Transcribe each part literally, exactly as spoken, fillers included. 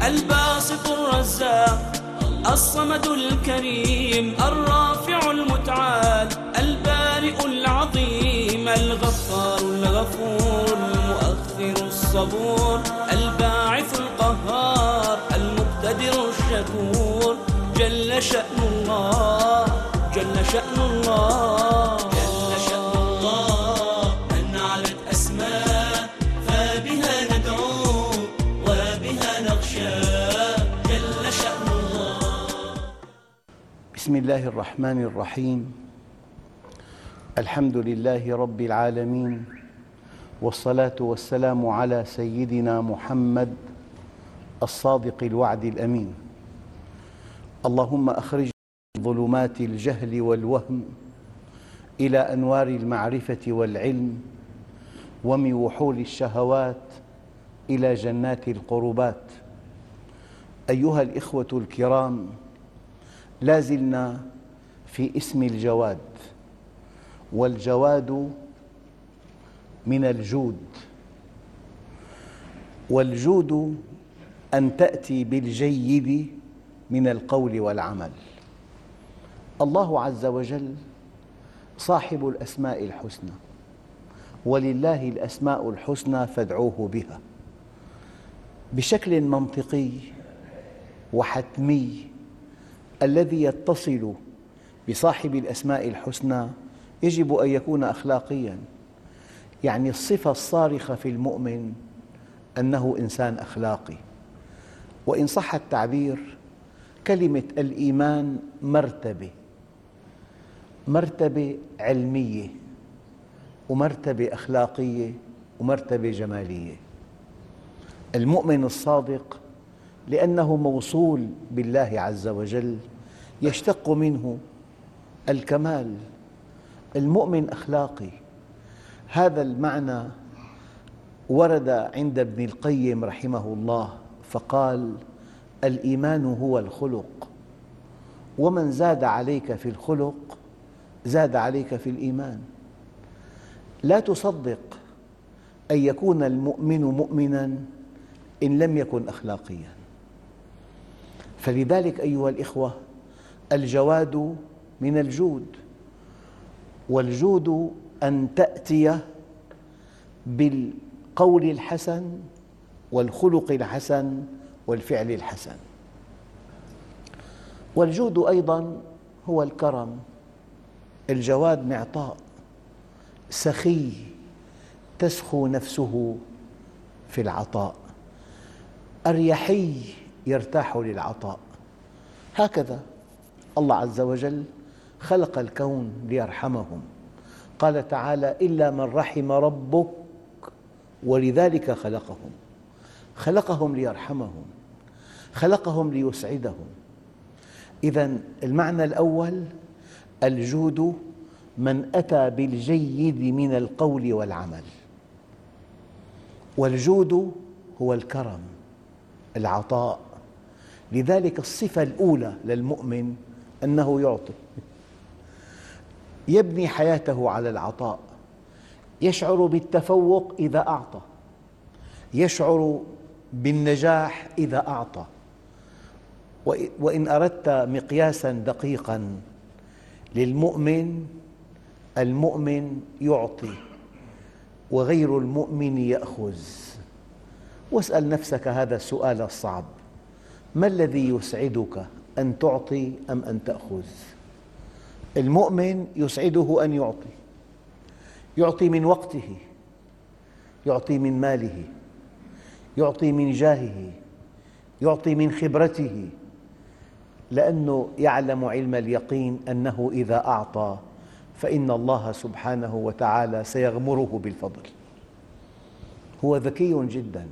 الباسط الرزاق الصمد الكريم الرافع المتعال البارئ العظيم الغفار الغفور المؤخر الصبور الباعث القهار المقتدر الشكور جل شأن الله جل شأن الله جل شأن الله من علت أسماء فبها ندعو وبها نخشى جل شأن الله. بسم الله الرحمن الرحيم. الحمد لله رب العالمين، والصلاة والسلام على سيدنا محمد الصادق الوعد الأمين. اللهم أخرجنا من ظلمات الجهل والوهم إلى أنوار المعرفة والعلم، ومن وحول الشهوات إلى جنات القربات. أيها الإخوة الكرام، لا زلنا في اسم الجواد، والجواد من الجود، والجود أن تأتي بالجيد من القول والعمل. الله عز وجل صاحب الأسماء الحسنى، ولله الأسماء الحسنى فادعوه بها. بشكل منطقي وحتمي الذي يتصل بصاحب الأسماء الحسنى يجب أن يكون أخلاقياً، يعني الصفة الصارخة في المؤمن أنه إنسان أخلاقي. وإن صح التعبير، كلمة الإيمان مرتبة، مرتبة علمية ومرتبة أخلاقية ومرتبة جمالية. المؤمن الصادق لأنه موصول بالله عز وجل يشتق منه الكمال. المؤمن أخلاقي. هذا المعنى ورد عند ابن القيم رحمه الله فقال: الإيمان هو الخلق، ومن زاد عليك في الخلق زاد عليك في الإيمان. لا تصدق أن يكون المؤمن مؤمناً إن لم يكن أخلاقياً. فلذلك أيها الإخوة، الجواد من الجود، والجود أن تأتي بالقول الحسن والخلق الحسن والفعل الحسن. والجود أيضاً هو الكرم. الجواد معطاء سخي تسخو نفسه في العطاء، أريحي يرتاح للعطاء. هكذا الله عز وجل خلق الكون ليرحمهم. قال تعالى: إلا من رحم ربك ولذلك خلقهم. خلقهم ليرحمهم، خلقهم ليسعدهم. إذن المعنى الأول: الجود من أتى بالجيد من القول والعمل. والجود هو الكرم، العطاء. لذلك الصفة الأولى للمؤمن أنه يعطي، يبني حياته على العطاء، يشعر بالتفوق إذا أعطى، يشعر بالنجاح إذا أعطى. وإن أردت مقياساً دقيقاً للمؤمن، المؤمن يعطي وغير المؤمن يأخذ. واسأل نفسك هذا السؤال الصعب: ما الذي يسعدك، أن تعطي أم أن تأخذ؟ المؤمن يسعده أن يعطي، يعطي من وقته، يعطي من ماله، يعطي من جاهه، يعطي من خبرته، لأنه يعلم علم اليقين أنه إذا أعطى فإن الله سبحانه وتعالى سيغمره بالفضل. هو ذكي جداً.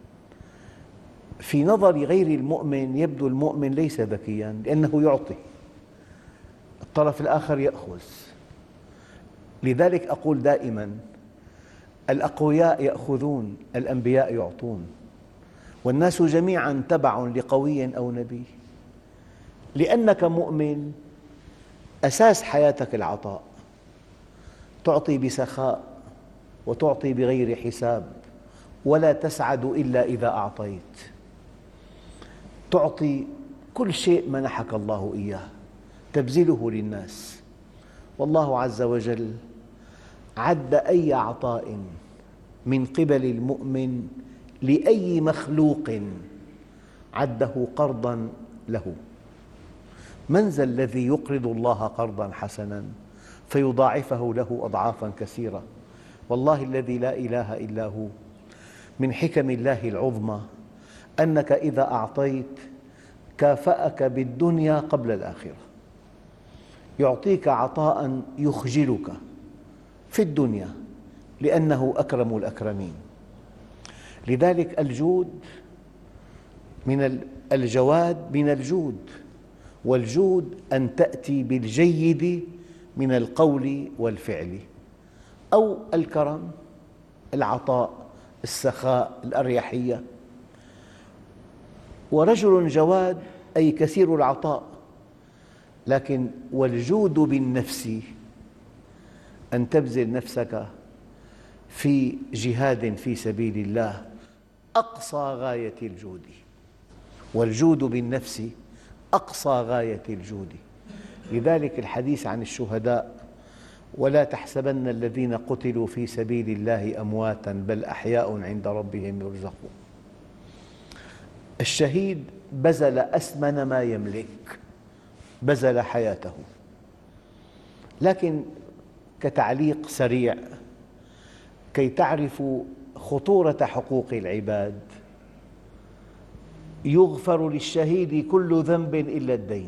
في نظر غير المؤمن يبدو المؤمن ليس ذكياً لأنه يعطي، الطرف الآخر يأخذ. لذلك أقول دائماً: الأقوياء يأخذون، الأنبياء يعطون، والناس جميعاً تبع لقوي أو نبي. لأنك مؤمن أساس حياتك العطاء، تعطي بسخاء وتعطي بغير حساب، ولا تسعد إلا إذا أعطيت. تعطي كل شيء منحك الله إياه، تبذله للناس. والله عز وجل عد أي عطاء من قبل المؤمن لأي مخلوق عده قرضاً له. من ذا الذي يقرض الله قرضاً حسناً فيضاعفه له أضعافاً كثيرة؟ والله الذي لا إله إلا هو، من حكم الله العظمى أنك إذا أعطيت كافأك بالدنيا قبل الآخرة، يعطيك عطاء يخجلك في الدنيا لأنه أكرم الأكرمين. لذلك الجود من الجواد من الجود، والجود أن تأتي بالجيد من القول والفعل، أو الكرم، العطاء، السخاء، الأريحية. ورجل جواد أي كثير العطاء، لكن والجود بالنفس أن تبذل نفسك في جهاد في سبيل الله أقصى غاية الجود. والجود بالنفس أقصى غاية الجود. لذلك الحديث عن الشهداء: ولا تحسبن الذين قتلوا في سبيل الله أمواتاً بل أحياء عند ربهم يرزقون. الشهيد بذل أثمن ما يملك، بذل حياته. لكن كتعليق سريع كي تعرفوا خطورة حقوق العباد: يغفر للشهيد كل ذنب إلا الدين.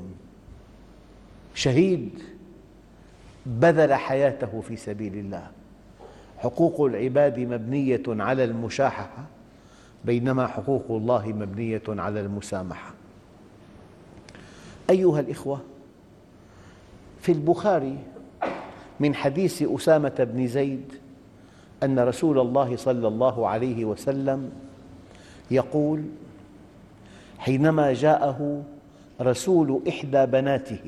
شهيد بذل حياته في سبيل الله. حقوق العباد مبنية على المشاحة، بينما حقوق الله مبنية على المسامحة. أيها الإخوة، في البخاري من حديث أسامة بن زيد أن رسول الله صلى الله عليه وسلم يقول: حينما جاءه رسول إحدى بناته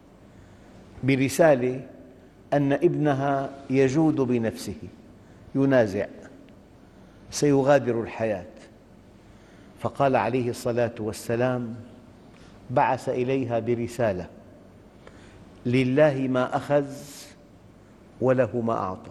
برسالة أن ابنها يجود بنفسه، ينازع، سيغادر الحياة، فقال عليه الصلاة والسلام: بعث إليها برسالة: لله ما أخذ وله ما أعطى.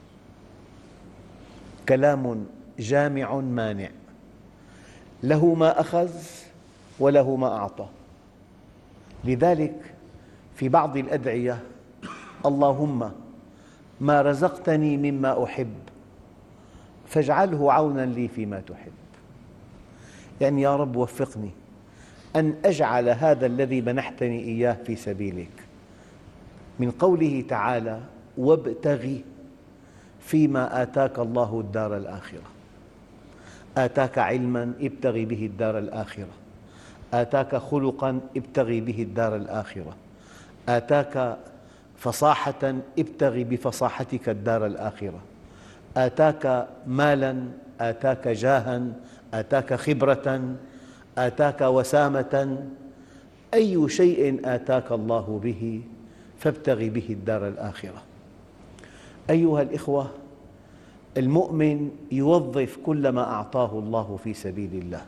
كلام جامع مانع. له ما أخذ وله ما أعطى. لذلك في بعض الأدعية: اللهم ما رزقتني مما أحب فاجعله عوناً لي فيما تحب. يعني يا رب وفقني أن أجعل هذا الذي منحتني إياه في سبيلك. من قوله تعالى: وابتغ فيما آتاك الله الدار الآخرة. آتاك علماً ابتغ به الدار الآخرة، آتاك خلقاً ابتغ به الدار الآخرة، آتاك فصاحة ابتغ بفصاحتك الدار الآخرة، آتاك مالاً، آتاك جاهاً، آتاك خبرة، آتاك وسامة. أي شيء آتاك الله به فابتغ به الدار الآخرة. أيها الإخوة، المؤمن يوظف كل ما أعطاه الله في سبيل الله.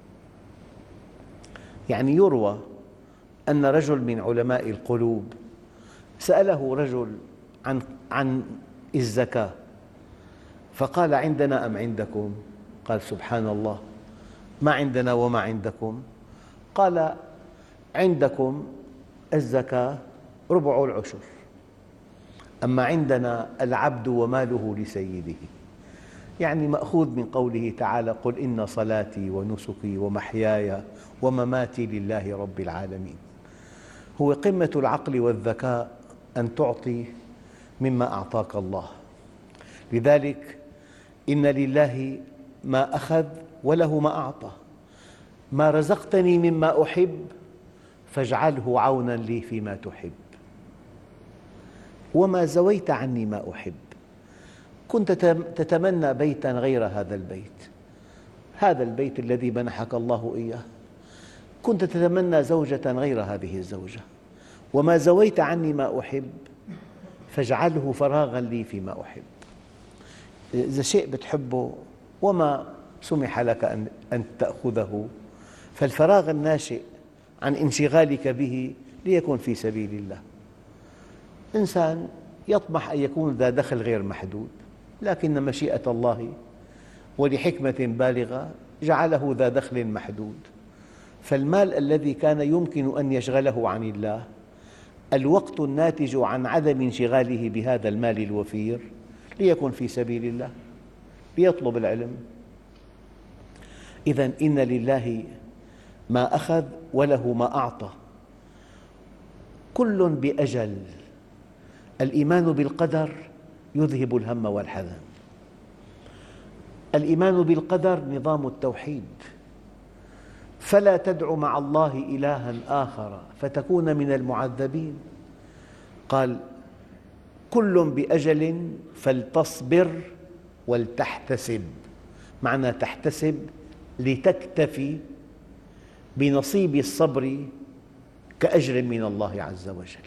يعني يروى أن رجل من علماء القلوب سأله رجل عن عن الزكاة، فقال: عندنا أم عندكم؟ قال: سبحان الله، ما عندنا وما عندكم؟ قال: عندكم الزكاة ربع العشر، أما عندنا العبد وماله لسيده. يعني مأخوذ من قوله تعالى: قل إن صلاتي ونسكي ومحياي ومماتي لله رب العالمين. هو قمة العقل والذكاء أن تعطي مما أعطاك الله. لذلك إن لله ما أخذ وله ما أعطى. ما رزقتني مما أحب فاجعله عوناً لي فيما تحب. وما زويت عني ما أحب. كنت تتمنى بيتاً غير هذا البيت، هذا البيت الذي منحك الله إياه. كنت تتمنى زوجة غير هذه الزوجة. وما زويت عني ما أحب فاجعله فراغاً لي فيما أحب. إذا شيء بتحبه وما سمح لك أن تأخذه فالفراغ الناشئ عن انشغالك به ليكن في سبيل الله. إنسان يطمح أن يكون ذا دخل غير محدود، لكن مشيئة الله ولحكمة بالغة جعله ذا دخل محدود، فالمال الذي كان يمكن أن يشغله عن الله، الوقت الناتج عن عدم انشغاله بهذا المال الوفير ليكن في سبيل الله، ليطلب العلم. إذن إن لله ما أخذ وله ما أعطى، كل بأجل. الإيمان بالقدر يذهب الهم والحزن. الإيمان بالقدر نظام التوحيد، فلا تدع مع الله إلها آخر فتكون من المعذبين. قال كل بأجل فلتصبر ولتحتسب. معنى تحتسب لتكتفي بنصيب الصبر كأجر من الله عز وجل.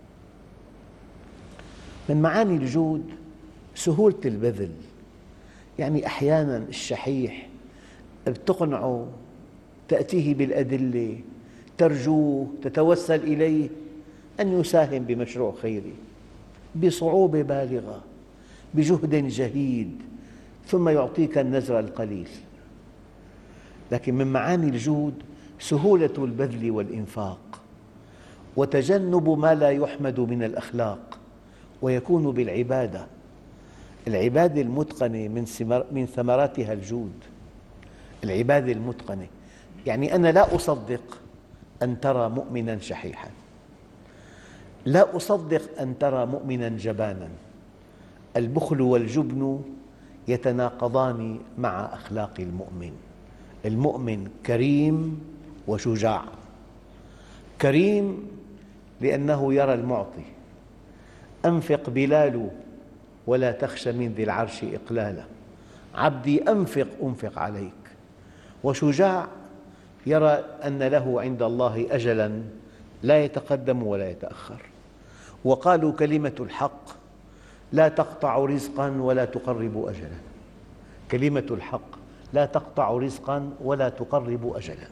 من معاني الجود سهولة البذل، يعني أحياناً الشحيح بتقنعه، تأتيه بالأدلة، ترجوه، تتوسل إليه أن يساهم بمشروع خيري بصعوبة بالغة بجهد جهيد، ثم يعطيك النزر القليل. لكن من معاني الجود سهولة البذل والإنفاق، وتجنب ما لا يحمد من الأخلاق، ويكون بالعبادة. العبادة المتقنة من ثمراتها الجود. العبادة المتقنة يعني أنا لا أصدق أن ترى مؤمناً شحيحاً، لا أصدق أن ترى مؤمناً جباناً. البخل والجبن يتناقضان مع أخلاق المؤمن. المؤمن كريم وشجاع. كريم لأنه يرى المعطي، أنفق بلال ولا تخش من ذي العرش إقلالا، عبدي أنفق أنفق عليك. وشجاع يرى أن له عند الله أجلاً لا يتقدم ولا يتأخر. وقالوا كلمة الحق لا تقطع رزقاً ولا تقرب أجلاً. كلمة الحق لا تقطع رزقاً ولا تقرب أجلاً.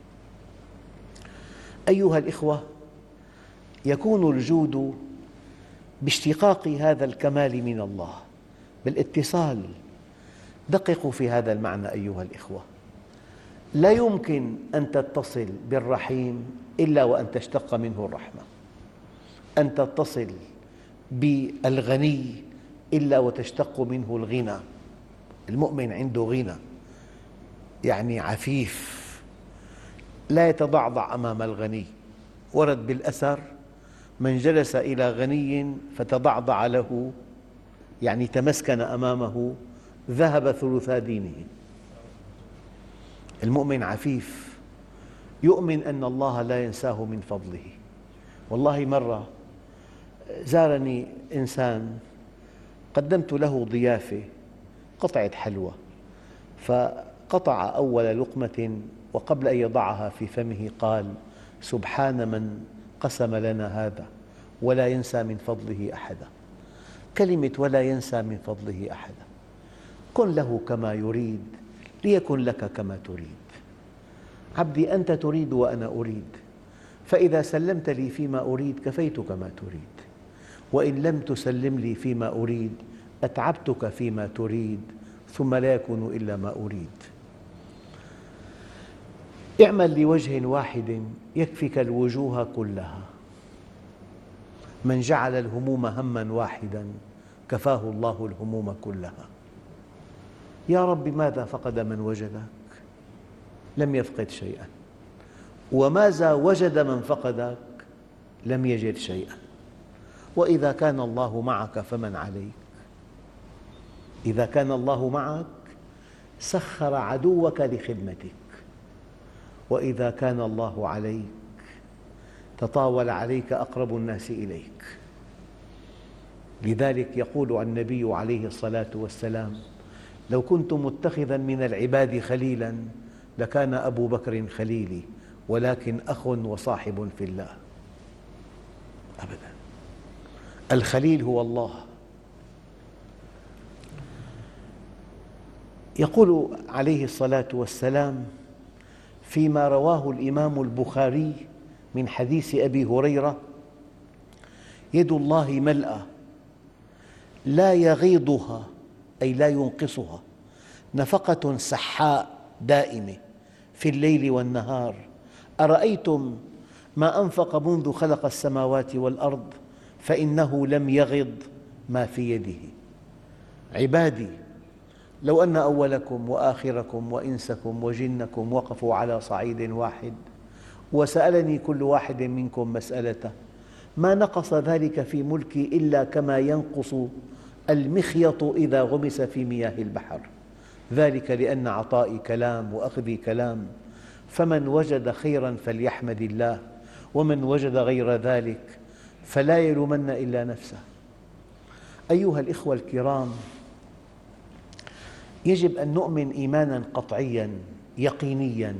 أيها الإخوة، يكون الجود باشتقاق هذا الكمال من الله، بالاتصال. دققوا في هذا المعنى أيها الإخوة، لا يمكن أن تتصل بالرحيم إلا وأن تشتق منه الرحمة، أن تتصل بالغني إلا وتشتق منه الغنى. المؤمن عنده غنى، يعني عفيف، لا يتضعضع أمام الغني. ورد بالأثر من جلس إلى غني فتضعضع له، يعني تمسكن أمامه، ذهب ثلثا دينه. المؤمن عفيف، يؤمن أن الله لا ينساه من فضله. والله مرة زارني إنسان، قدمت له ضيافة، قطعة حلوى، فقطع أول لقمة وقبل أن يضعها في فمه قال سبحان من قسم لنا هذا ولا ينسى من فضله أحدا. كلمة ولا ينسى من فضله أحدا، كن له كما يريد ليكن لك كما تريد. عبدي أنت تريد وأنا أريد، فإذا سلمت لي فيما أريد كفيتك ما تريد، وإن لم تسلم لي فيما أريد أتعبتك فيما تريد، ثم لا يكون إلا ما أريد. اعمل لوجه واحد يكفك الوجوه كلها. من جعل الهموم هماً واحداً كفاه الله الهموم كلها. يا رب ماذا فقد من وجدك؟ لم يفقد شيئاً. وماذا وجد من فقدك؟ لم يجد شيئاً. وإذا كان الله معك فمن عليك؟ إذا كان الله معك سخر عدوك لخدمتك، وإذا كان الله عليك تطاول عليك أقرب الناس إليك. لذلك يقول النبي عليه الصلاة والسلام لو كنت متخذاً من العباد خليلاً لكان أبو بكر خليلي، ولكن أخ وصاحب في الله. أبداً، الخليل هو الله. يقول عليه الصلاة والسلام فيما رواه الإمام البخاري من حديث أبي هريرة: يد الله ملأى لا يغيضها أي لا ينقصها نفقة سحاء دائمة في الليل والنهار، أرأيتم ما أنفق منذ خلق السماوات والأرض فإنه لم يغض ما في يده. عبادي، لو أن أولكم وآخركم وإنسكم وجنكم وقفوا على صعيد واحد وسألني كل واحد منكم مسألته ما نقص ذلك في ملكي إلا كما ينقص المخيط إذا غمس في مياه البحر، ذلك لأن عطائي كلام وأخذي كلام، فمن وجد خيراً فليحمد الله، ومن وجد غير ذلك فلا يلومن إلا نفسه. أيها الإخوة الكرام، يجب أن نؤمن إيماناً قطعياً يقينياً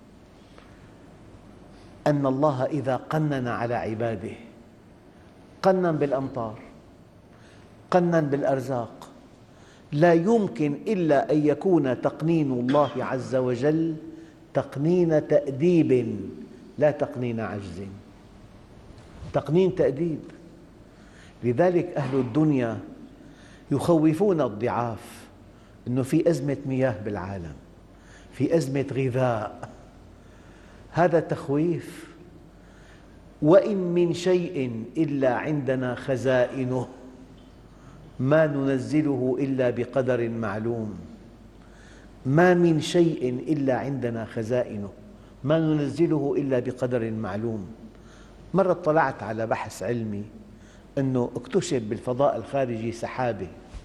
أن الله إذا قنن على عباده قنن بالأمطار، قنن بالأرزاق، لا يمكن إلا أن يكون تقنين الله عز وجل تقنين تأديب لا تقنين عجز، تقنين تأديب. لذلك أهل الدنيا يخوفون الضعاف أنه في أزمة مياه بالعالم، في أزمة غذاء، هذا تخويف. وإن من شيء إلا عندنا خزائنه ما ننزله إلا بقدر معلوم، ما من شيء إلا عندنا خزائنه ما ننزله إلا بقدر معلوم. مرة اطلعت على بحث علمي أنه اكتشف بالفضاء الخارجي سحابة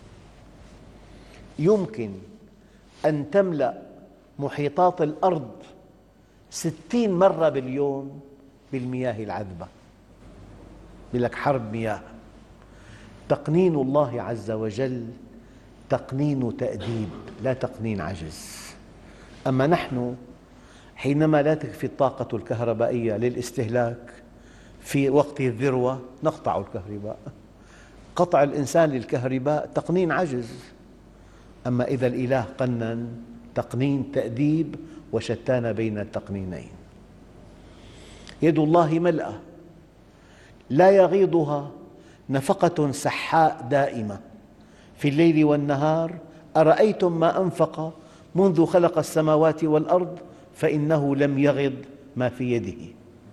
يمكن أن تملأ محيطات الأرض ستين مرة باليوم بالمياه العذبة. يقول لك حرب مياه. تقنين الله عز وجل تقنين تأديب لا تقنين عجز. أما نحن حينما لا تكفي الطاقة الكهربائية للاستهلاك في وقت الذروة نقطع الكهرباء. قطع الإنسان للكهرباء تقنين عجز. أما إذا الإله قنن تقنين تأديب، وشتان بين التقنينين. يد الله ملأى لا يغيضها نفقة سحاء دائمة في الليل والنهار، أرأيتم ما أنفق منذ خلق السماوات والأرض فإنه لم يغض ما في يده.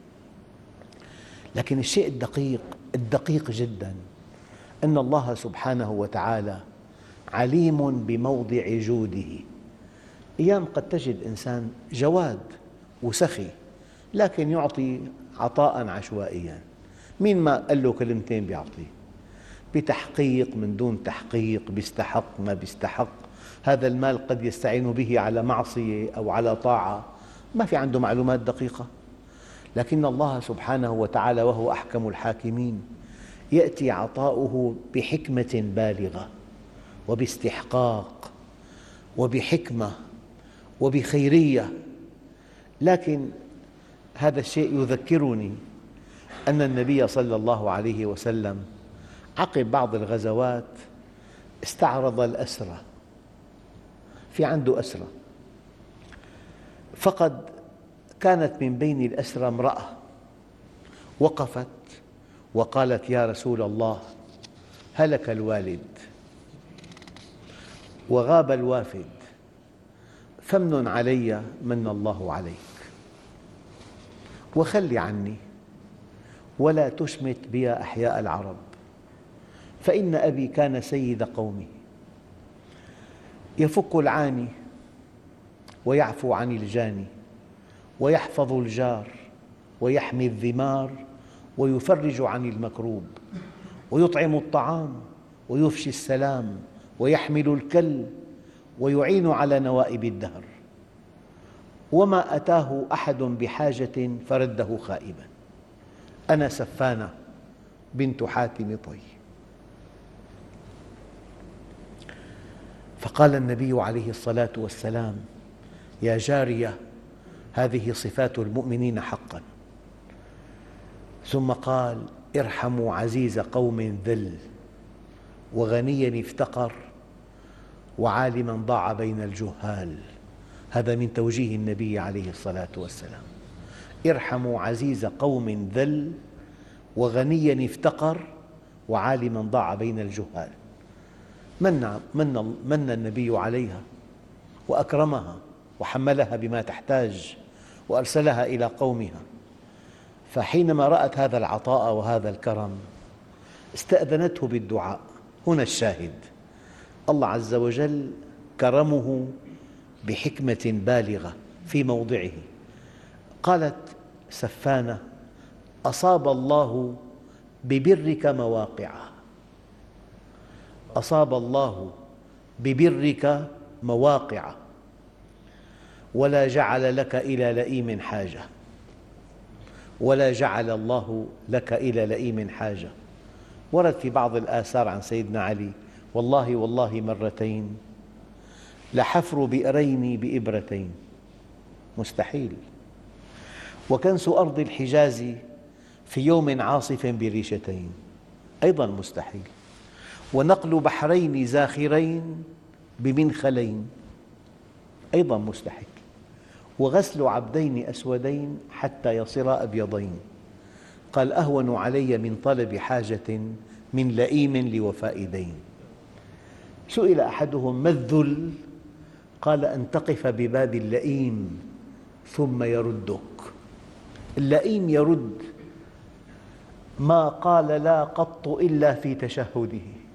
لكن الشيء الدقيق الدقيق جدا أن الله سبحانه وتعالى عليم بموضع جوده. أيام قد تجد إنسان جواد وسخي لكن يعطي عطاء عشوائيا، مين ما قال له كلمتين بيعطيه، بتحقيق من دون تحقيق، بيستحق ما بيستحق. هذا المال قد يستعين به على معصية أو على طاعة، ما في عنده معلومات دقيقة. لكن الله سبحانه وتعالى وهو أحكم الحاكمين يأتي عطاؤه بحكمة بالغة وباستحقاق وبحكمة وبخيرية. لكن هذا الشيء يذكرني أن النبي صلى الله عليه وسلم عقب بعض الغزوات استعرض الأسرى، في عنده أسرى، فقد كانت من بين الأسرى امرأة وقفت وقالت: يا رسول الله، هلك الوالد وغاب الوافد، فامنن علي من الله عليك، وخل عني ولا تشمت بي أحياء العرب، فإن أبي كان سيد قومه يفك العاني ويعفو عن الجاني ويحفظ الجار ويحمي الذمار ويفرج عن المكروب ويطعم الطعام ويفشي السلام ويحمل الكل ويعين على نوائب الدهر، وما أتاه أحد بحاجة فرده خائبا، أنا سفانة بنت حاتم طي. فقال النبي عليه الصلاة والسلام: يا جارية، هذه صفات المؤمنين حقا. ثم قال: ارحموا عزيز قوم ذل، وغنيا افتقر، وعالما ضاع بين الجهال، هذا من توجيه النبي عليه الصلاة والسلام. ارحموا عزيز قوم ذل وغنيا افتقر وعالما ضاع بين الجهال. من, من, من النبي عليها وأكرمها وحملها بما تحتاج وأرسلها إلى قومها، فحينما رأت هذا العطاء وهذا الكرم استأذنته بالدعاء. هنا الشاهد، الله عز وجل كرمه بحكمة بالغة في موضعه. قالت سفانة: أصاب الله ببرك مواقعه، أصاب الله ببرك مواقعه ولا جعل لك إلى لئيم حاجة، ولا جعل الله لك إلى لئيم حاجة. ورد في بعض الآثار عن سيدنا علي: والله والله مرتين لحفر بئرين بإبرتين، مستحيل. وكنس أرض الحجاز في يوم عاصف بريشتين، أيضا مستحيل. ونقل بحرين زاخرين بمنخلين، أيضا مستحيل. وغسل عبدين أسودين حتى يصيرا أبيضين. قال: أهون علي من طلب حاجة من لئيم لوفاء دين. سئل أحدهم: ما الذل؟ قال: أن تقف بباب اللئيم ثم يردك. اللئيم يرد ما قال لا قط إلا في تشهده،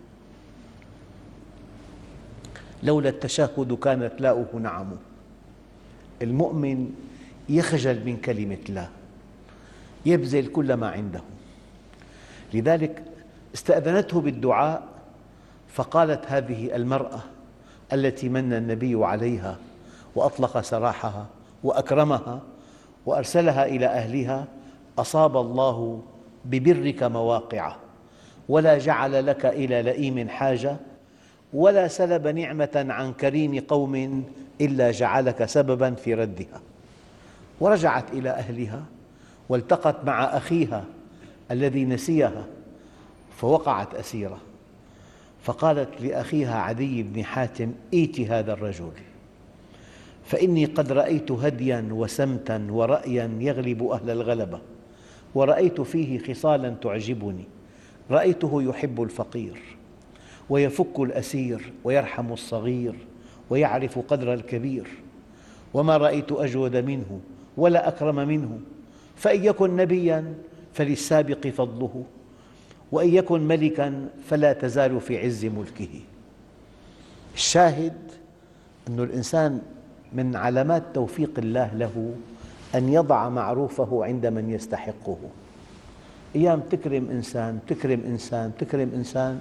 لولا التشهد كانت لاؤه نعم. المؤمن يخجل من كلمة لا، يبذل كل ما عنده. لذلك استأذنته بالدعاء، فقالت هذه المرأة التي من النبي عليها وأطلق سراحها وأكرمها وأرسلها إلى أهلها: أصاب الله ببرك مواقعه ولا جعل لك إلى لئيم حاجة ولا سلب نعمة عن كريم قوم إلا جعلك سببا في ردها. ورجعت إلى أهلها والتقت مع أخيها الذي نسيها فوقعت أسيرة، فقالت لأخيها عدي بن حاتم: ائت هذا الرجل فإني قد رأيت هديا وسمتا ورأيا يغلب أهل الغلبة، ورأيت فيه خصالا تعجبني. رأيته يحب الفقير ويفك الأسير ويرحم الصغير ويعرف قدر الكبير، وما رأيت أجود منه ولا أكرم منه. فإن يكن نبيا فللسابق فضله، وإن يكن ملكا فلا تزال في عز ملكه. الشاهد أن الإنسان من علامات توفيق الله له أن يضع معروفه عند من يستحقه. أيام تكرم إنسان تكرم إنسان تكرم إنسان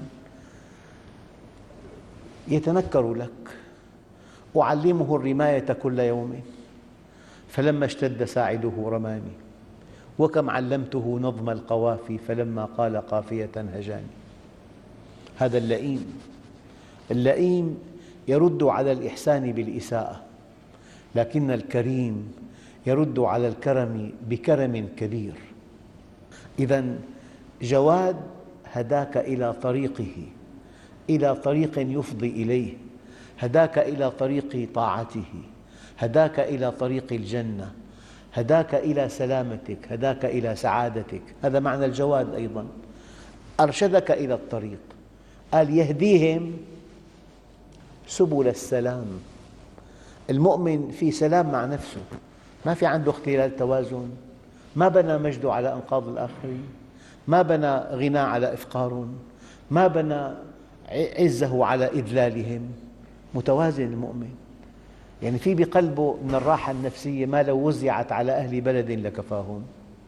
يتنكر لك. أعلمه الرماية كل يوم فلما اشتد ساعده رماني، وكم علمته نظم القوافي فلما قال قافية هجاني. هذا اللئيم. اللئيم يرد على الإحسان بالإساءة، لكن الكريم يرد على الكرم بكرم كبير. إذن جواد هداك إلى طريقه، إلى طريق يفضي إليه، هداك إلى طريق طاعته، هداك إلى طريق الجنة، هداك إلى سلامتك، هداك إلى سعادتك. هذا معنى الجواد أيضا. أرشدك إلى الطريق، قال: يهديهم سبل السلام. المؤمن في سلام مع نفسه، ما في عنده اختلال توازن، ما بنى مجده على أنقاض الآخرين، ما بنى غنى على إفقار، ما بنى عزه على إذلالهم. متوازن المؤمن، يعني في بقلبه من الراحة النفسية ما لو وزعت على أهل بلد لكفاهم.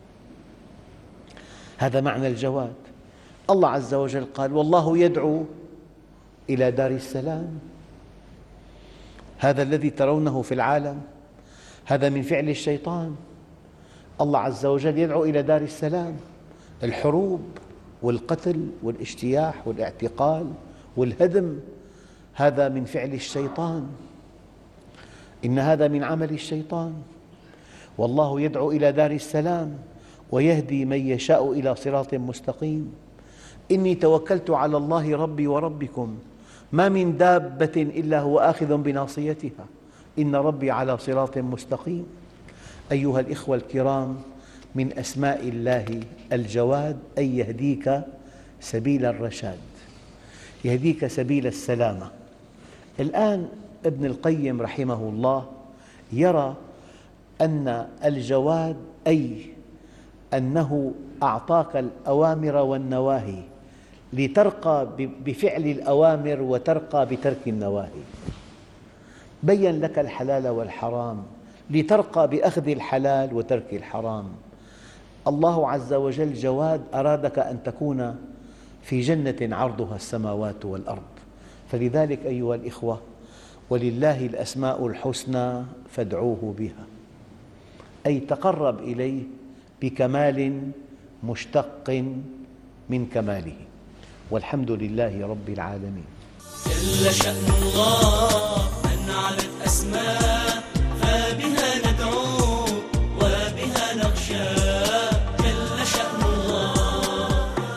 هذا معنى الجواد. الله عز وجل قال: والله يدعو إلى دار السلام. هذا الذي ترونه في العالم هذا من فعل الشيطان. الله عز وجل يدعو إلى دار السلام. الحروب والقتل والاجتياح والاعتقال والهدم هذا من فعل الشيطان، إن هذا من عمل الشيطان. والله يدعو إلى دار السلام ويهدي من يشاء إلى صراط مستقيم. إني توكلت على الله ربي وربكم ما من دابة إلا هو آخذ بناصيتها إن ربي على صراط مستقيم. أيها الإخوة الكرام، من أسماء الله الجواد، أي يهديك سبيل الرشاد، يهديك سبيل السلامة. الآن ابن القيم رحمه الله يرى أن الجواد أي أنه أعطاك الأوامر والنواهي لترقى بفعل الأوامر وترقى بترك النواهي، بيّن لك الحلال والحرام لترقى بأخذ الحلال وترك الحرام. الله عز وجل جواد، أرادك أن تكون في جنة عرضها السماوات والأرض. فلذلك أيها الإخوة، ولله الأسماء الحسنى فادعوه بها، أي تقرب إليه بكمال مشتق من كماله. والحمد لله رب العالمين. جل شأن الله من علت أسماء، فبها ندعو وبها نخشى. جل شأن الله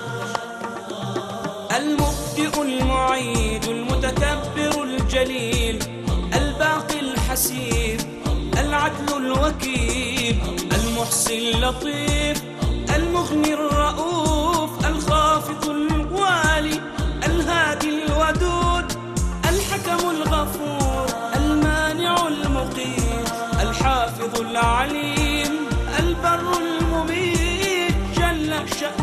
المبدئ المعيد المتكبر الجليل الباقي الحسيب العدل الوكيل المحصي اللطيف المغني الرؤوف الخافض الوالي الهادي الودود الحكم الغفور المانع المقيت الحافظ العليم البر المميت. جل شأنه